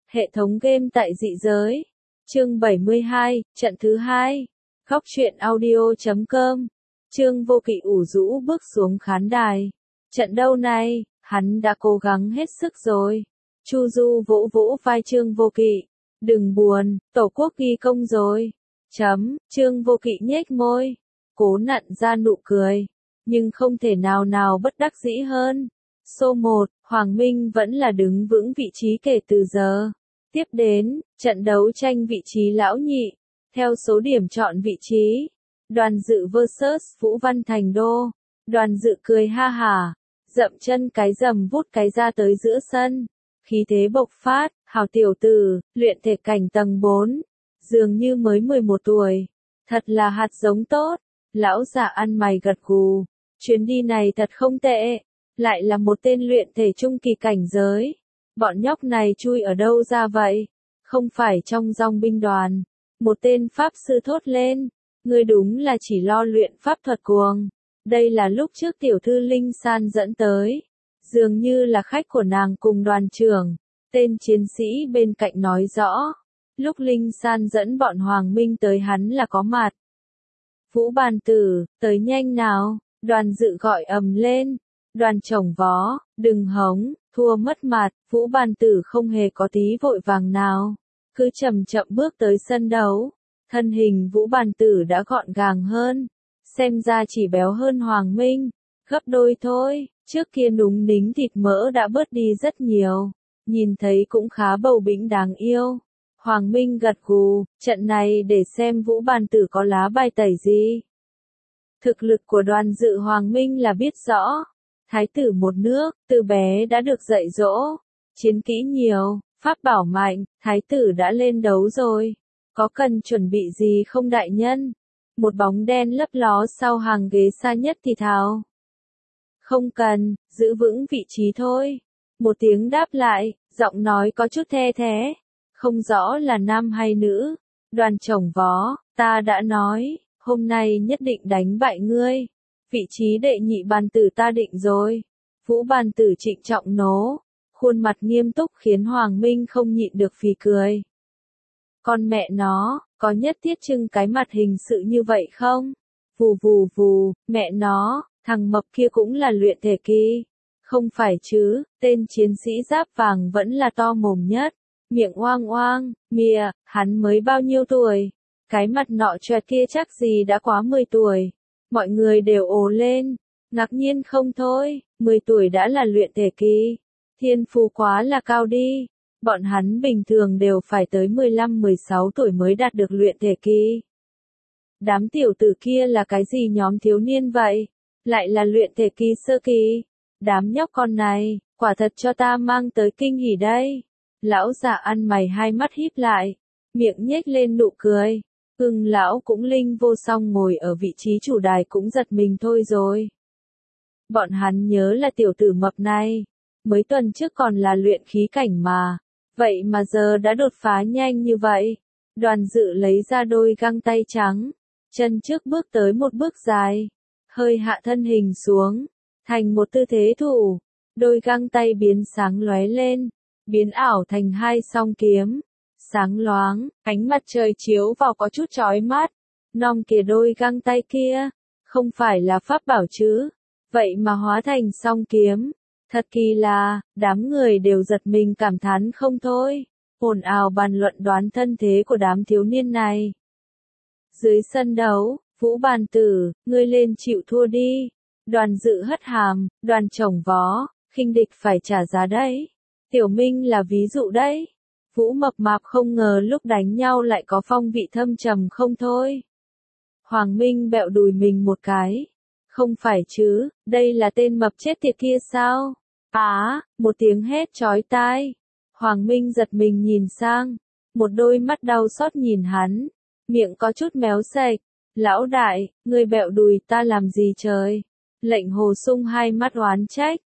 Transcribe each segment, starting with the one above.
Hệ thống game tại dị giới. Chương 72, trận thứ 2. Góc truyện audio.com. Trương Vô Kỵ ủ rũ bước xuống khán đài. Trận đấu này, hắn đã cố gắng hết sức rồi. Chu Du vỗ vỗ vai Trương Vô Kỵ. Đừng buồn, tổ quốc ghi công rồi. Trương Vô Kỵ nhếch môi. Cố nặn ra nụ cười. Nhưng không thể nào bất đắc dĩ hơn. Số 1, Hoàng Minh vẫn là đứng vững vị trí kể từ giờ. Tiếp đến, trận đấu tranh vị trí lão nhị. Theo số điểm chọn vị trí. Đoàn Dự vs Vũ Văn Thành Đô. Đoàn Dự cười ha hả. Dậm chân cái rầm vút cái ra tới giữa sân. Khí thế bộc phát, hào tiểu tử, luyện thể cảnh tầng 4. Dường như mới 11 tuổi. Thật là hạt giống tốt. Lão già ăn mày gật gù. Chuyến đi này thật không tệ. Lại là một tên luyện thể trung kỳ cảnh giới. Bọn nhóc này chui ở đâu ra vậy? Không phải trong dòng binh đoàn. Một tên pháp sư thốt lên. Ngươi đúng là chỉ lo luyện pháp thuật cuồng. Đây là lúc trước tiểu thư Linh San dẫn tới. Dường như là khách của nàng cùng đoàn trưởng. Tên chiến sĩ bên cạnh nói rõ. Lúc Linh San dẫn bọn Hoàng Minh tới hắn là có mặt. Vũ Bàn Tử, tới nhanh nào. Đoàn Dự gọi ầm lên. Đoàn Chổng Vó, đừng hống, thua mất mặt. Vũ Bàn Tử không hề có tí vội vàng nào. Cứ chậm chậm bước tới sân đấu. Thân hình Vũ Bàn Tử đã gọn gàng hơn. Xem ra chỉ béo hơn Hoàng Minh. Gấp đôi thôi, trước kia núng nính thịt mỡ đã bớt đi rất nhiều. Nhìn thấy cũng khá bầu bĩnh đáng yêu. Hoàng Minh gật gù, trận này để xem Vũ Bàn Tử có lá bài tẩy gì. Thực lực của Đoàn Dự Hoàng Minh là biết rõ. Thái tử một nước, từ bé đã được dạy dỗ. Chiến kỹ nhiều, pháp bảo mạnh, thái tử đã lên đấu rồi. Có cần chuẩn bị gì không đại nhân? Một bóng đen lấp ló sau hàng ghế xa nhất thì thào. Không cần, giữ vững vị trí thôi. Một tiếng đáp lại, giọng nói có chút the thé. Không rõ là nam hay nữ. Đoàn Chổng Vó, ta đã nói, hôm nay nhất định đánh bại ngươi. Vị trí đệ nhị bàn tử ta định rồi. Vũ Bàn Tử trịnh trọng nố. Khuôn mặt nghiêm túc khiến Hoàng Minh không nhịn được phì cười. Con mẹ nó, có nhất thiết trưng cái mặt hình sự như vậy không? Vù vù vù, mẹ nó, thằng mập kia cũng là luyện thể kỳ. Không phải chứ, tên chiến sĩ giáp vàng vẫn là to mồm nhất. Miệng oang oang, mìa, hắn mới bao nhiêu tuổi? Cái mặt nọ choẹt kia chắc gì đã quá 10 tuổi. Mọi người đều ồ lên. Ngạc nhiên không thôi, 10 tuổi đã là luyện thể kỳ. Thiên phú quá là cao đi. Bọn hắn bình thường đều phải tới 15-16 tuổi mới đạt được luyện thể kỳ. Đám tiểu tử kia là cái gì nhóm thiếu niên vậy? Lại là luyện thể kỳ sơ kỳ. Đám nhóc con này, quả thật cho ta mang tới kinh hỉ đây. Lão già ăn mày hai mắt híp lại. Miệng nhếch lên nụ cười. Lão cũng linh vô song ngồi ở vị trí chủ đài cũng giật mình thôi rồi. Bọn hắn nhớ là tiểu tử mập này. Mới tuần trước còn là luyện khí cảnh mà. Vậy mà giờ đã đột phá nhanh như vậy. Đoàn Dự lấy ra đôi găng tay trắng. Chân trước bước tới một bước dài. Hơi hạ thân hình xuống. Thành một tư thế thủ. Đôi găng tay biến sáng lóe lên. Biến ảo thành hai song kiếm. Sáng loáng, ánh mặt trời chiếu vào có chút chói mắt. Nong kìa đôi găng tay kia. Không phải là pháp bảo chứ. Vậy mà hóa thành song kiếm. Thật kỳ lạ, đám người đều giật mình cảm thán không thôi. Ồn ào bàn luận đoán thân thế của đám thiếu niên này. Dưới sân đấu, Vũ Bàn Tử, ngươi lên chịu thua đi. Đoàn Dự hất hàm, Đoàn Chổng Vó, khinh địch phải trả giá đấy. Tiểu Minh là ví dụ đấy. Vũ mập mạp không ngờ lúc đánh nhau lại có phong vị thâm trầm không thôi. Hoàng Minh bẹo đùi mình một cái. Không phải chứ, đây là tên mập chết tiệt kia sao? Một tiếng hét chói tai. Hoàng Minh giật mình nhìn sang. Một đôi mắt đau xót nhìn hắn. Miệng có chút méo sạch. Lão đại, ngươi bẹo đùi ta làm gì trời? Lệnh Hồ Sung hai mắt oán trách.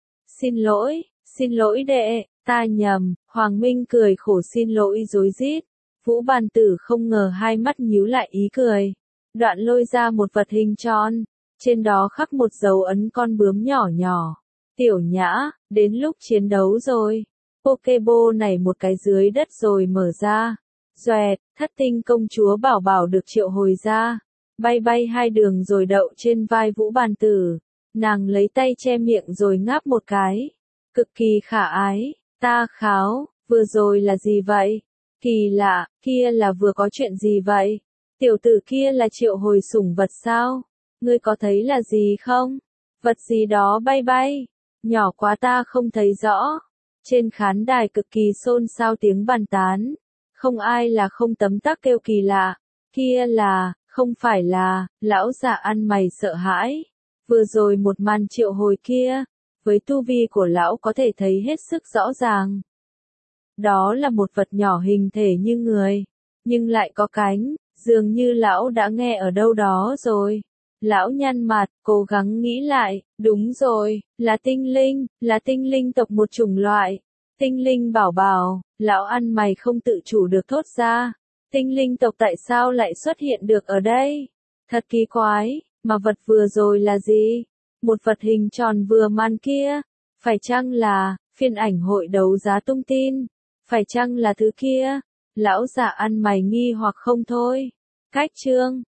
Xin lỗi đệ, ta nhầm. Hoàng Minh cười khổ xin lỗi rối rít. Vũ Bàn Tử không ngờ hai mắt nhíu lại ý cười. Đoạn lôi ra một vật hình tròn. Trên đó khắc một dấu ấn con bướm nhỏ nhỏ. Tiểu Nhã, đến lúc chiến đấu rồi. Pokeball này một cái dưới đất rồi mở ra. Doẹt, Thất Tinh công chúa Bảo Bảo được triệu hồi ra. Bay bay hai đường rồi đậu trên vai Vũ Bàn Tử. Nàng lấy tay che miệng rồi ngáp một cái. Cực kỳ khả ái. Ta kháo, vừa rồi là gì vậy? Kỳ lạ, kia là vừa có chuyện gì vậy? Tiểu tử kia là triệu hồi sủng vật sao? Ngươi có thấy là gì không? Vật gì đó bay bay. Nhỏ quá ta không thấy rõ. Trên khán đài cực kỳ xôn xao tiếng bàn tán. Không ai là không tấm tắc kêu kỳ lạ. Kia là, không phải là, lão già ăn mày sợ hãi. Vừa rồi một màn triệu hồi kia, với tu vi của lão có thể thấy hết sức rõ ràng. Đó là một vật nhỏ hình thể như người, nhưng lại có cánh, dường như lão đã nghe ở đâu đó rồi. Lão nhăn mặt, cố gắng nghĩ lại, đúng rồi, là tinh linh tộc một chủng loại. Tinh linh bảo bảo, lão ăn mày không tự chủ được thốt ra. Tinh linh tộc tại sao lại xuất hiện được ở đây? Thật kỳ quái, mà vật vừa rồi là gì? Một vật hình tròn vừa man kia. Phải chăng là, phiên ảnh hội đấu giá tung tin? Phải chăng là thứ kia? Lão già ăn mày nghi hoặc không thôi. Cách chương